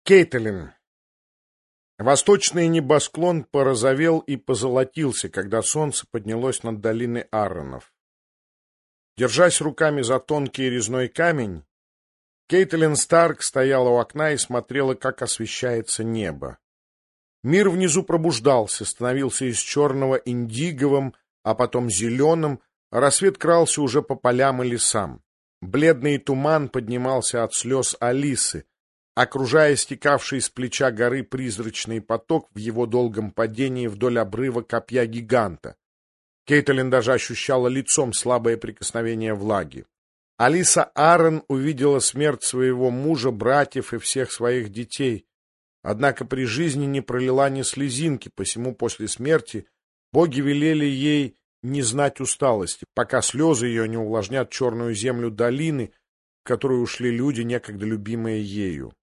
Кейтлин. Восточный небосклон порозовел и позолотился, когда солнце поднялось над долиной Аарронов. Держась руками за тонкий резной камень, Кейтлин Старк стояла у окна и смотрела, как освещается небо. Мир внизу пробуждался, становился из черного индиговым, а потом зеленым, а рассвет крался уже по полям и лесам. Бледный туман поднимался от слез Алисы, окружая стекавший с плеча горы призрачный поток в его долгом падении вдоль обрыва копья гиганта. Кейтлин даже ощущала лицом слабое прикосновение влаги. Алиса Аарон увидела смерть своего мужа, братьев и всех своих детей, однако при жизни не пролила ни слезинки, посему после смерти боги велели ей не знать усталости, пока слезы ее не увлажнят черную землю долины, в которую ушли люди, некогда любимые ею.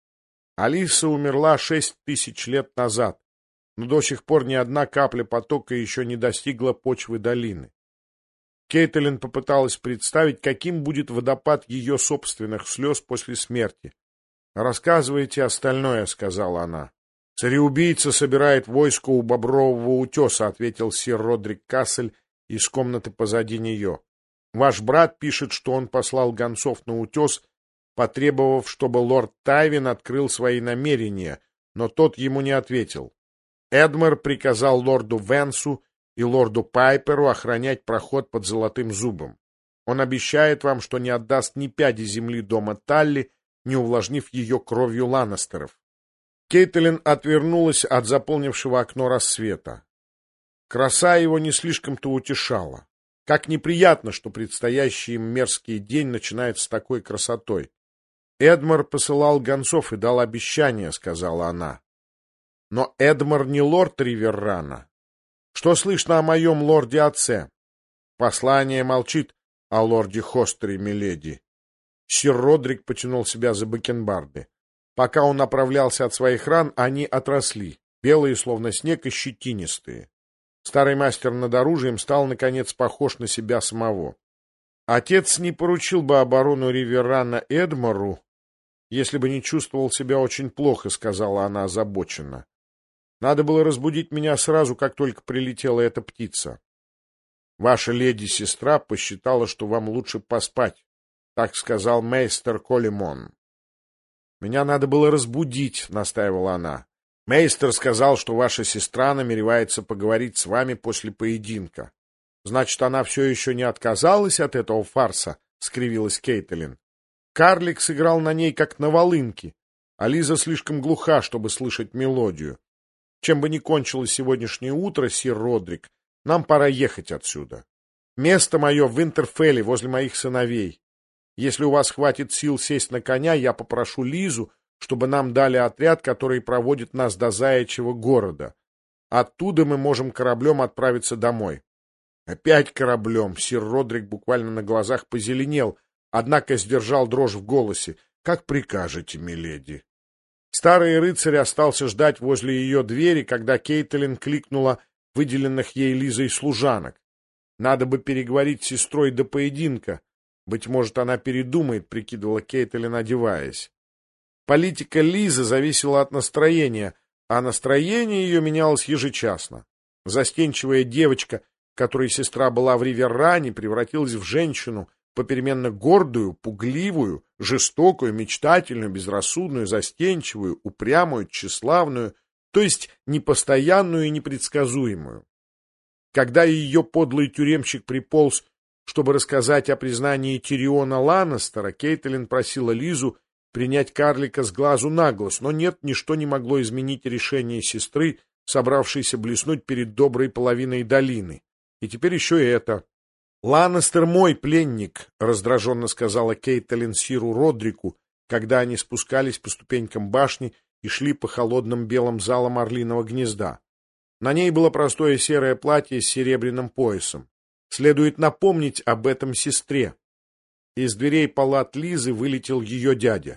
Алиса умерла 6000 лет назад, но до сих пор ни одна капля потока еще не достигла почвы долины. Кейтлин попыталась представить, каким будет водопад ее собственных слез после смерти. «Рассказывайте остальное», — сказала она. «Цареубийца собирает войско у Бобрового утеса», — ответил сир Родрик Кассель из комнаты позади нее. «Ваш брат пишет, что он послал гонцов на утес, потребовав, чтобы лорд Тайвин открыл свои намерения, но тот ему не ответил. Эдмар приказал лорду Венсу и лорду Пайперу охранять проход под Золотым Зубом. Он обещает вам, что не отдаст ни пяди земли дома Талли, не увлажнив ее кровью Ланнестеров». Кейтлин отвернулась от заполнившего окно рассвета. Краса его не слишком-то утешала. Как неприятно, что предстоящий им мерзкий день начинается с такой красотой. «Эдмар посылал гонцов и дал обещание», — сказала она. «Но Эдмар не лорд Риверрана. Что слышно о моем лорде-отце?» «Послание молчит о лорде Хостере, миледи». Сир Родрик потянул себя за бакенбарды. Пока он оправлялся от своих ран, они отросли, белые, словно снег, и щетинистые. Старый мастер над оружием стал, наконец, похож на себя самого. «Отец не поручил бы оборону Риверрана Эдмару, если бы не чувствовал себя очень плохо», — сказала она озабоченно. «Надо было разбудить меня сразу, как только прилетела эта птица. Ваша леди-сестра посчитала, что вам лучше поспать», — так сказал мейстер Колимон. «Меня надо было разбудить», — настаивала она. «Мейстер сказал, что ваша сестра намеревается поговорить с вами после поединка». «Значит, она все еще не отказалась от этого фарса?» — скривилась Кейтлин. Карлик сыграл на ней, как на волынке, а Лиза слишком глуха, чтобы слышать мелодию. Чем бы ни кончилось сегодняшнее утро, сир Родрик, нам пора ехать отсюда. Место мое в Винтерфелле, возле моих сыновей. Если у вас хватит сил сесть на коня, я попрошу Лизу, чтобы нам дали отряд, который проводит нас до Заячьего города. Оттуда мы можем кораблем отправиться домой». «Опять кораблем!» — сир Родрик буквально на глазах позеленел, однако сдержал дрожь в голосе. «Как прикажете, миледи». Старый рыцарь остался ждать возле ее двери, когда Кейтлин кликнула выделенных ей Лизой служанок. «Надо бы переговорить с сестрой до поединка. Быть может, она передумает», — прикидывала Кейтлин, одеваясь. Политика Лизы зависела от настроения, а настроение ее менялось ежечасно. Застенчивая девочка, которой сестра была в Риверране, превратилась в женщину, попеременно гордую, пугливую, жестокую, мечтательную, безрассудную, застенчивую, упрямую, тщеславную, то есть непостоянную и непредсказуемую. Когда ее подлый тюремщик приполз, чтобы рассказать о признании Тириона Ланнестера, Кейтлин просила Лизу принять карлика с глазу на глаз, но нет, ничто не могло изменить решение сестры, собравшейся блеснуть перед доброй половиной долины. И теперь еще и это. «Ланнестер мой пленник», — раздраженно сказала Кейтлин сиру Родрику, когда они спускались по ступенькам башни и шли по холодным белым залам орлиного гнезда. На ней было простое серое платье с серебряным поясом. Следует напомнить об этом сестре. Из дверей палат Лизы вылетел ее дядя.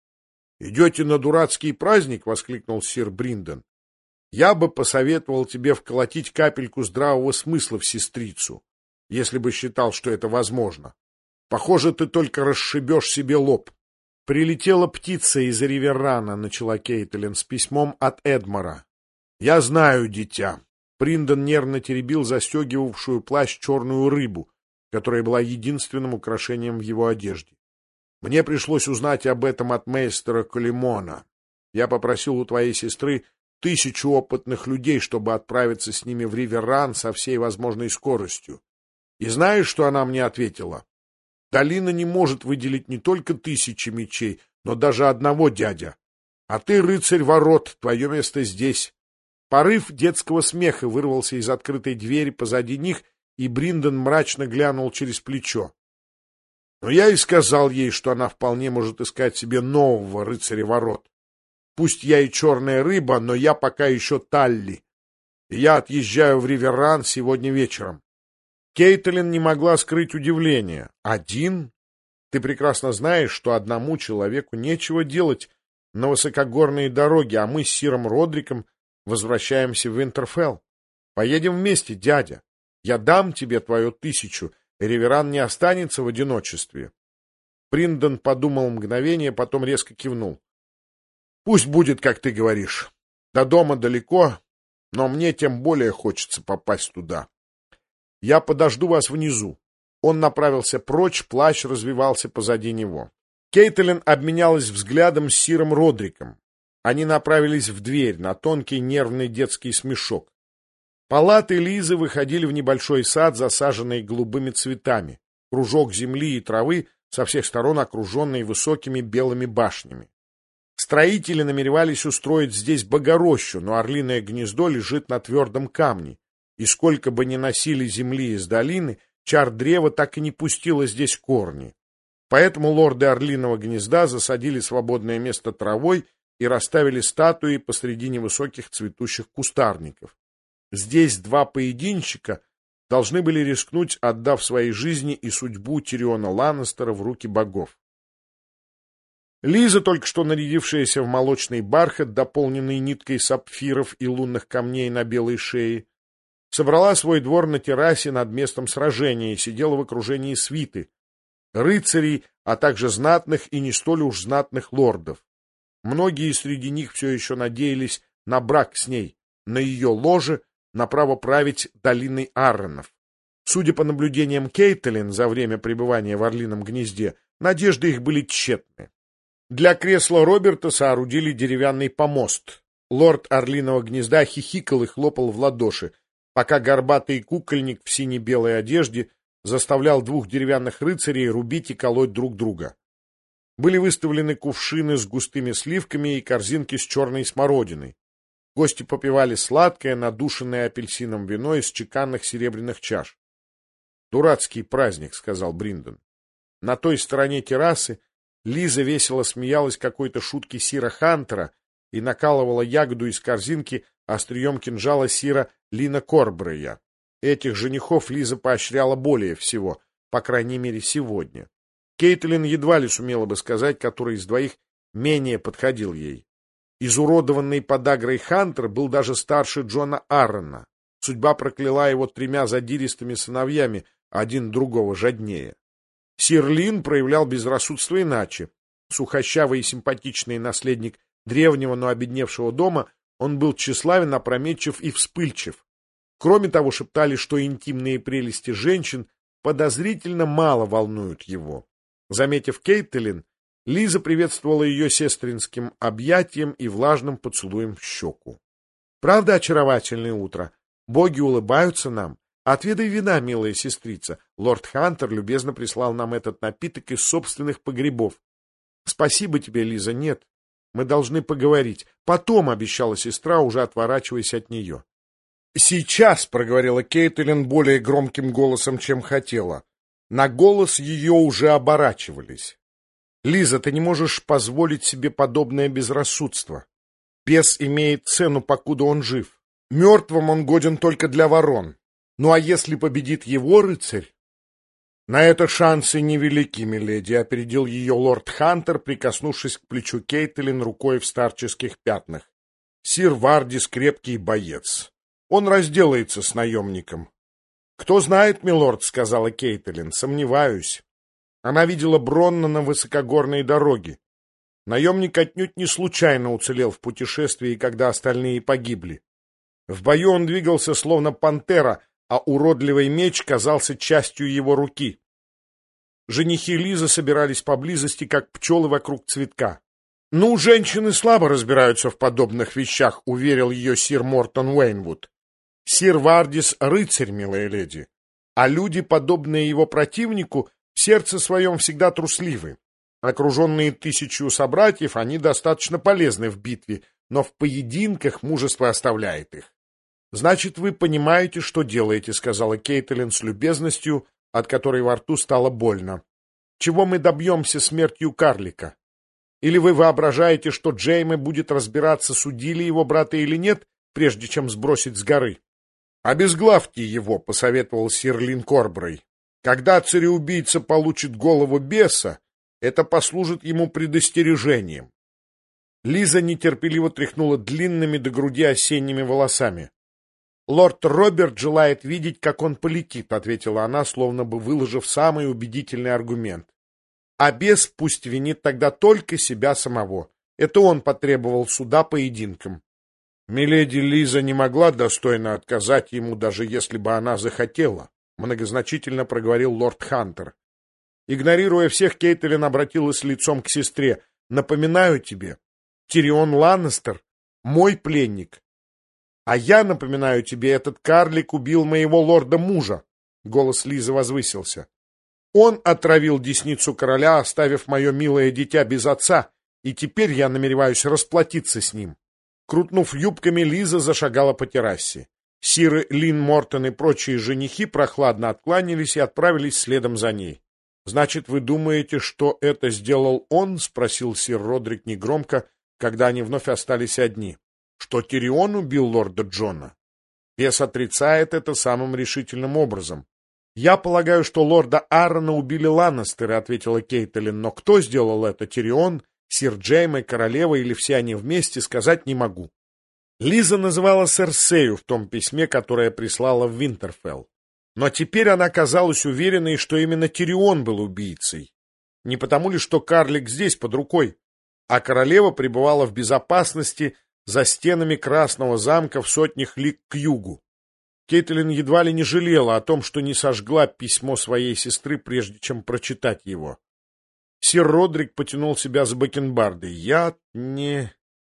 «Идете на дурацкий праздник?» — воскликнул сир Бринден. «Я бы посоветовал тебе вколотить капельку здравого смысла в сестрицу, если бы считал, что это возможно. Похоже, ты только расшибешь себе лоб». «Прилетела птица из Риверрана», — начала Кейтлин, — «с письмом от Эдмора». «Я знаю, дитя». Бриндон нервно теребил застегивавшую плащ черную рыбу, которая была единственным украшением в его одежде. «Мне пришлось узнать об этом от мейстера Колимона. Я попросил у твоей сестры 1000 опытных людей, чтобы отправиться с ними в Риверран со всей возможной скоростью. И знаешь, что она мне ответила? Долина не может выделить не только 1000 мечей, но даже одного, дядя. А ты, рыцарь ворот, твое место здесь». Порыв детского смеха вырвался из открытой двери позади них, и Бриндон мрачно глянул через плечо. Но я и сказал ей, что она вполне может искать себе нового рыцаря ворот. Пусть я и черная рыба, но я пока еще Талли. И я отъезжаю в Риверран сегодня вечером. Кейтлин не могла скрыть удивление. «Один? Ты прекрасно знаешь, что одному человеку нечего делать на высокогорные дороги, а мы с сиром Родриком возвращаемся в Винтерфелл. Поедем вместе, дядя. Я дам тебе твою 1000, и Риверран не останется в одиночестве». Бриндон подумал мгновение, потом резко кивнул. «Пусть будет, как ты говоришь. До дома далеко, но мне тем более хочется попасть туда. Я подожду вас внизу». Он направился прочь, плащ развивался позади него. Кейтлин обменялась взглядом с сиром Родриком. Они направились в дверь, на тонкий нервный детский смешок. Палаты Лизы выходили в небольшой сад, засаженный голубыми цветами, кружок земли и травы, со всех сторон окруженный высокими белыми башнями. Строители намеревались устроить здесь богорощу, но орлиное гнездо лежит на твердом камне, и сколько бы ни носили земли из долины, чар древа так и не пустило здесь корни. Поэтому лорды орлиного гнезда засадили свободное место травой и расставили статуи посреди невысоких цветущих кустарников. Здесь 2 поединщика должны были рискнуть, отдав своей жизни и судьбу Тириона Ланнестера в руки богов. Лиза, только что нарядившаяся в молочный бархат, дополненный ниткой сапфиров и лунных камней на белой шее, собрала свой двор на террасе над местом сражения и сидела в окружении свиты, рыцарей, а также знатных и не столь уж знатных лордов. Многие среди них все еще надеялись на брак с ней, на ее ложе, на право править долиной Арренов. Судя по наблюдениям Кейтлин за время пребывания в орлином гнезде, надежды их были тщетны. Для кресла Роберта соорудили деревянный помост. Лорд орлиного гнезда хихикал и хлопал в ладоши, пока горбатый кукольник в сине-белой одежде заставлял 2 деревянных рыцарей рубить и колоть друг друга. Были выставлены кувшины с густыми сливками и корзинки с черной смородиной. Гости попивали сладкое, надушенное апельсином вино из чеканных серебряных чаш. «Дурацкий праздник», — сказал Бриндон. На той стороне террасы Лиза весело смеялась какой-то шутки сира Хантера и накалывала ягоду из корзинки острием кинжала сира Лина Корбрея. Этих женихов Лиза поощряла более всего, по крайней мере, сегодня. Кейтлин едва ли сумела бы сказать, который из двоих менее подходил ей. Изуродованный подагрой Хантер был даже старше Джона Аррена. Судьба прокляла его 3 задиристыми сыновьями, один другого жаднее. Сир Лин проявлял безрассудство иначе. Сухощавый и симпатичный наследник древнего, но обедневшего дома, он был тщеславен, опрометчив и вспыльчив. Кроме того, шептали, что интимные прелести женщин подозрительно мало волнуют его. Заметив Кейтлин, Лиза приветствовала ее сестринским объятием и влажным поцелуем в щеку. «Правда, очаровательное утро? Боги улыбаются нам. Отведай вина, милая сестрица. Лорд Хантер любезно прислал нам этот напиток из собственных погребов. Спасибо тебе, Лиза, нет. Мы должны поговорить. Потом, — обещала сестра, уже отворачиваясь от нее. «Сейчас», — проговорила Кейтлин более громким голосом, чем хотела. На голос ее уже оборачивались. «Лиза, ты не можешь позволить себе подобное безрассудство. Бес имеет цену, покуда он жив. Мертвым он годен только для ворон. Ну а если победит его рыцарь?» «На это шансы невелики, миледи», — опередил ее лорд Хантер, прикоснувшись к плечу Кейтлин рукой в старческих пятнах. «Сир Вардис крепкий боец. Он разделается с наемником». «Кто знает, милорд», — сказала Кейтлин, — «сомневаюсь». Она видела Бронна на высокогорной дороге. Наемник отнюдь не случайно уцелел в путешествии, когда остальные погибли. В бою он двигался словно пантера, а уродливый меч казался частью его руки. Женихи Лизы собирались поблизости, как пчелы вокруг цветка. «Ну, женщины слабо разбираются в подобных вещах», — уверил ее сир Мортон Уэйнвуд. «Сир Вардис — рыцарь, милая леди, а люди, подобные его противнику, в сердце своем всегда трусливы. Окруженные 1000 собратьев, они достаточно полезны в битве, но в поединках мужество оставляет их». «Значит, вы понимаете, что делаете», — сказала Кейтлин с любезностью, от которой во рту стало больно. «Чего мы добьемся смертью карлика? Или вы воображаете, что Джейме будет разбираться, судили его брата или нет, прежде чем сбросить с горы?» «Обезглавьте его», — посоветовал сир Линкорбрей. «Когда цареубийца получит голову беса, это послужит ему предостережением». Лиза нетерпеливо тряхнула длинными до груди осенними волосами. «Лорд Роберт желает видеть, как он полетит», — ответила она, словно бы выложив самый убедительный аргумент. «А бес пусть винит тогда только себя самого. Это он потребовал суда поединком». «Миледи Лиза не могла достойно отказать ему, даже если бы она захотела», — многозначительно проговорил лорд Хантер. Игнорируя всех, Кейтлин обратилась лицом к сестре. «Напоминаю тебе, Тирион Ланнистер — мой пленник. А я напоминаю тебе, этот карлик убил моего лорда-мужа». Голос Лизы возвысился. «Он отравил десницу короля, оставив мое милое дитя без отца, и теперь я намереваюсь расплатиться с ним». Крутнув юбками, Лиза зашагала по террасе. Сиры Лин Мортон и прочие женихи прохладно откланялись и отправились следом за ней. «Значит, вы думаете, что это сделал он?» — спросил сир Родрик негромко, когда они вновь остались одни. «Что Тирион убил лорда Джона?» Бес отрицает это самым решительным образом. «Я полагаю, что лорда Аарона убили Ланнистеры», — ответила Кейтлин. «Но кто сделал это, Тирион, сир Джейме, королева или все они вместе, сказать не могу». Лиза называла Серсею в том письме, которое прислала в Винтерфелл. Но теперь она казалась уверенной, что именно Тирион был убийцей. Не потому ли, что карлик здесь под рукой, а королева пребывала в безопасности за стенами Красного замка в сотнях лиг к югу. Кейтлин едва ли не жалела о том, что не сожгла письмо своей сестры, прежде чем прочитать его. Сир Родрик потянул себя за бакенбарды. «Я не...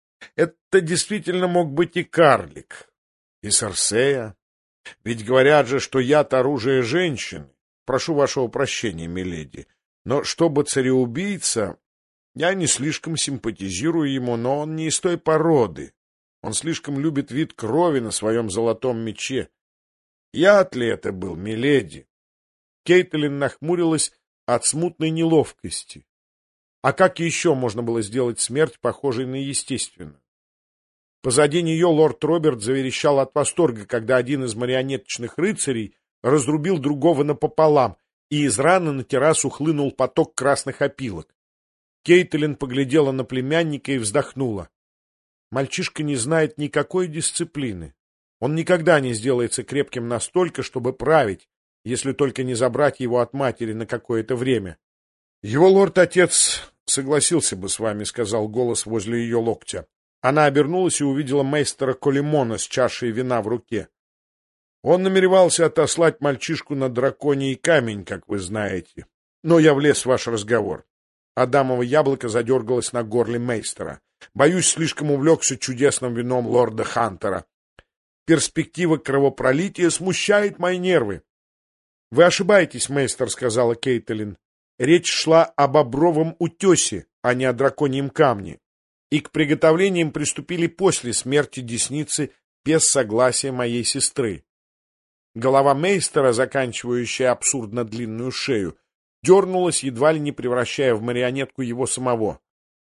Это действительно мог быть и карлик, и Серсея. Ведь говорят же, что яд — оружие женщины. Прошу вашего прощения, миледи. Но чтобы цареубийца... Я не слишком симпатизирую ему, но он не из той породы. Он слишком любит вид крови на своем золотом мече. Яд ли это был, миледи?» Кейтлин нахмурилась от смутной неловкости. А как еще можно было сделать смерть, похожей на естественную? Позади нее лорд Роберт заверещал от восторга, когда один из марионеточных рыцарей разрубил другого напополам, и из раны на террасу хлынул поток красных опилок. Кейтлин поглядела на племянника и вздохнула. Мальчишка не знает никакой дисциплины. Он никогда не сделается крепким настолько, чтобы править, если только не забрать его от матери на какое-то время. — Его лорд-отец согласился бы с вами, — сказал голос возле ее локтя. Она обернулась и увидела мейстера Колимона с чашей вина в руке. Он намеревался отослать мальчишку на драконий камень, как вы знаете. Но я влез в ваш разговор. Адамово яблоко задергалось на горле мейстера. Боюсь, слишком увлекся чудесным вином лорда Хантера. Перспектива кровопролития смущает мои нервы. — Вы ошибаетесь, мейстер, — сказала Кейтлин. Речь шла об Обровом утесе, а не о драконьем камне. И к приготовлениям приступили после смерти десницы без согласия моей сестры. Голова мейстера, заканчивающая абсурдно длинную шею, дернулась, едва ли не превращая в марионетку его самого.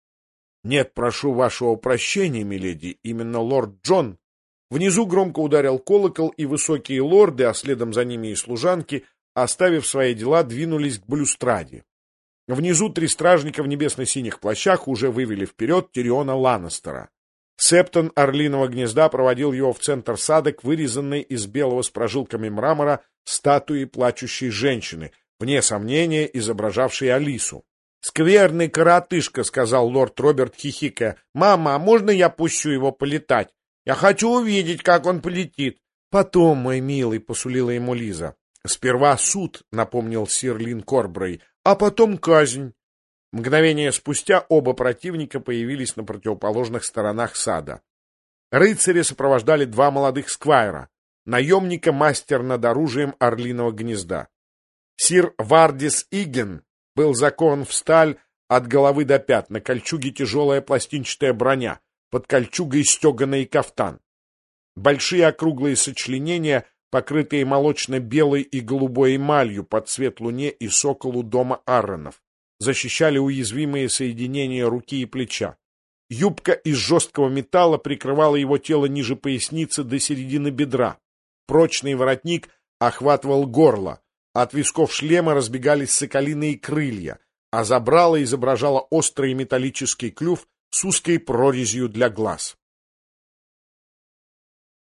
— Нет, прошу вашего прощения, миледи, именно лорд Джон. Внизу громко ударил колокол, и высокие лорды, а следом за ними и служанки, оставив свои дела, двинулись к балюстраде. Внизу 3 стражника в небесно-синих плащах уже вывели вперед Тириона Ланнистера. Септон Орлиного гнезда проводил его в центр сада к вырезанной из белого с прожилками мрамора статуи плачущей женщины, вне сомнения изображавшей Алису. «Скверный коротышка», — сказал лорд Роберт, хихикая. «Мама, а можно я пущу его полетать? Я хочу увидеть, как он полетит». «Потом, мой милый», — посулила ему Лиза. «Сперва суд», — напомнил сир Лин Корбрей, — «а потом казнь». Мгновение спустя оба противника появились на противоположных сторонах сада. Рыцари сопровождали два молодых сквайра, наемника, мастер над оружием орлиного гнезда. Сир Вардис Иген был закован в сталь от головы до пят, на кольчуге тяжелая пластинчатая броня, под кольчугой стеганый кафтан. Большие округлые сочленения, покрытые молочно-белой и голубой эмалью под цвет луне и соколу дома Арронов, защищали уязвимые соединения руки и плеча. Юбка из жесткого металла прикрывала его тело ниже поясницы до середины бедра. Прочный воротник охватывал горло. От висков шлема разбегались соколиные крылья, а забрало изображало острый металлический клюв с узкой прорезью для глаз.